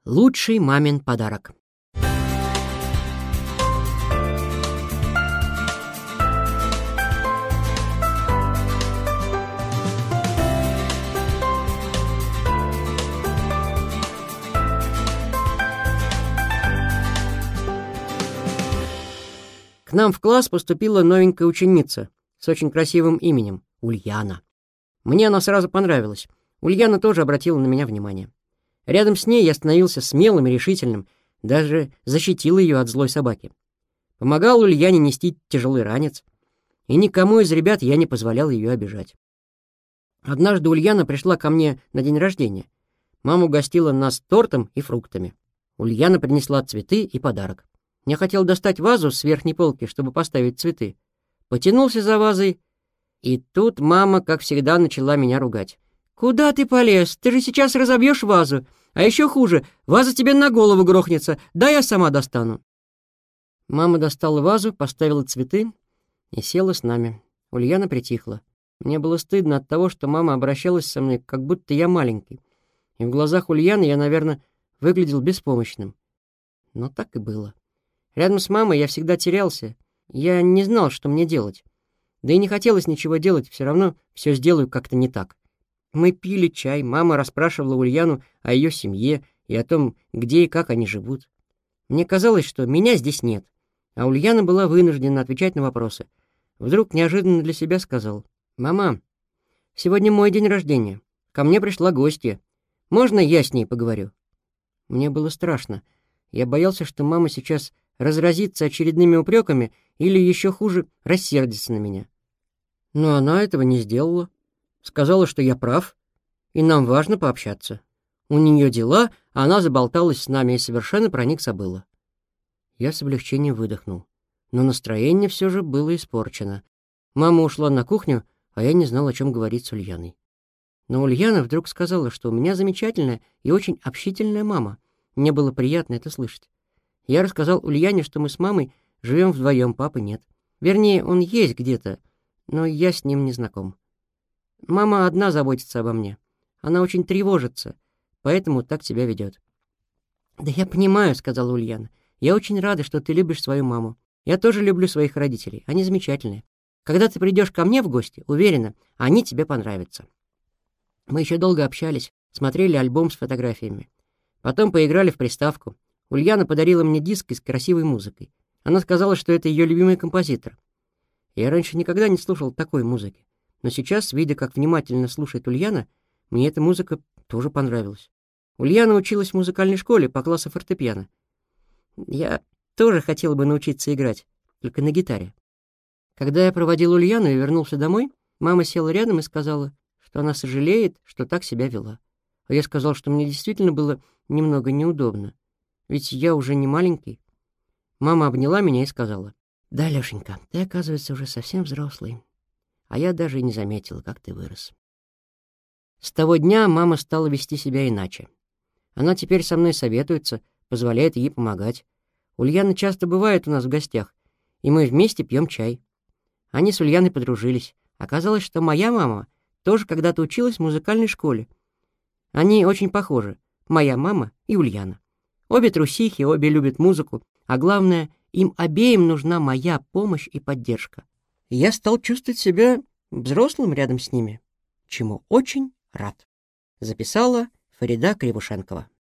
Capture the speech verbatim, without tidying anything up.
Лучший мамин подарок. К нам в класс поступила новенькая ученица с очень красивым именем — Ульяна. Мне она сразу понравилась. Ульяна тоже обратила на меня внимание. Рядом с ней я становился смелым и решительным, даже защитил ее от злой собаки. Помогал Ульяне нести тяжелый ранец, и никому из ребят я не позволял ее обижать. Однажды Ульяна пришла ко мне на день рождения. Мама угостила нас тортом и фруктами. Ульяна принесла цветы и подарок. Я хотел достать вазу с верхней полки, чтобы поставить цветы. Потянулся за вазой, и тут мама, как всегда, начала меня ругать. «Куда ты полез? Ты же сейчас разобьешь вазу. А еще хуже, ваза тебе на голову грохнется. Да я сама достану». Мама достала вазу, поставила цветы и села с нами. Ульяна притихла. Мне было стыдно от того, что мама обращалась со мной, как будто я маленький. И в глазах Ульяны я, наверное, выглядел беспомощным. Но так и было. Рядом с мамой я всегда терялся. Я не знал, что мне делать. Да и не хотелось ничего делать, все равно все сделаю как-то не так. Мы пили чай, мама расспрашивала Ульяну о ее семье и о том, где и как они живут. Мне казалось, что меня здесь нет, а Ульяна была вынуждена отвечать на вопросы. Вдруг неожиданно для себя сказал: «Мама, сегодня мой день рождения. Ко мне пришла гостья. Можно я с ней поговорю?» Мне было страшно. Я боялся, что мама сейчас разразится очередными упреками или, еще хуже, рассердится на меня. Но она этого не сделала. Сказала, что я прав, и нам важно пообщаться. У нее дела, а она заболталась с нами и совершенно про них забыла. Я с облегчением выдохнул. Но настроение все же было испорчено. Мама ушла на кухню, а я не знал, о чем говорить с Ульяной. Но Ульяна вдруг сказала, что у меня замечательная и очень общительная мама. Мне было приятно это слышать. Я рассказал Ульяне, что мы с мамой живем вдвоем, папы нет. Вернее, он есть где-то, но я с ним не знаком. Мама одна заботится обо мне. Она очень тревожится, поэтому так себя ведет. «Да я понимаю», — сказала Ульяна. «Я очень рада, что ты любишь свою маму. Я тоже люблю своих родителей. Они замечательные. Когда ты придешь ко мне в гости, уверена, они тебе понравятся». Мы еще долго общались, смотрели альбом с фотографиями. Потом поиграли в приставку. Ульяна подарила мне диск с красивой музыкой. Она сказала, что это ее любимый композитор. Я раньше никогда не слушал такой музыки. Но сейчас, видя, как внимательно слушает Ульяна, мне эта музыка тоже понравилась. Ульяна училась в музыкальной школе по классу фортепиано. Я тоже хотел бы научиться играть, только на гитаре. Когда я проводил Ульяну и вернулся домой, мама села рядом и сказала, что она сожалеет, что так себя вела. А я сказал, что мне действительно было немного неудобно, ведь я уже не маленький. Мама обняла меня и сказала: «Да, Лешенька, ты, оказывается, уже совсем взрослый. А я даже и не заметила, как ты вырос». С того дня мама стала вести себя иначе. Она теперь со мной советуется, позволяет ей помогать. Ульяна часто бывает у нас в гостях, и мы вместе пьем чай. Они с Ульяной подружились. Оказалось, что моя мама тоже когда-то училась в музыкальной школе. Они очень похожи, моя мама и Ульяна. Обе трусихи, обе любят музыку, а главное, им обеим нужна моя помощь и поддержка. И я стал чувствовать себя взрослым рядом с ними, чему очень рад. Записала Фарида Кривушенкова.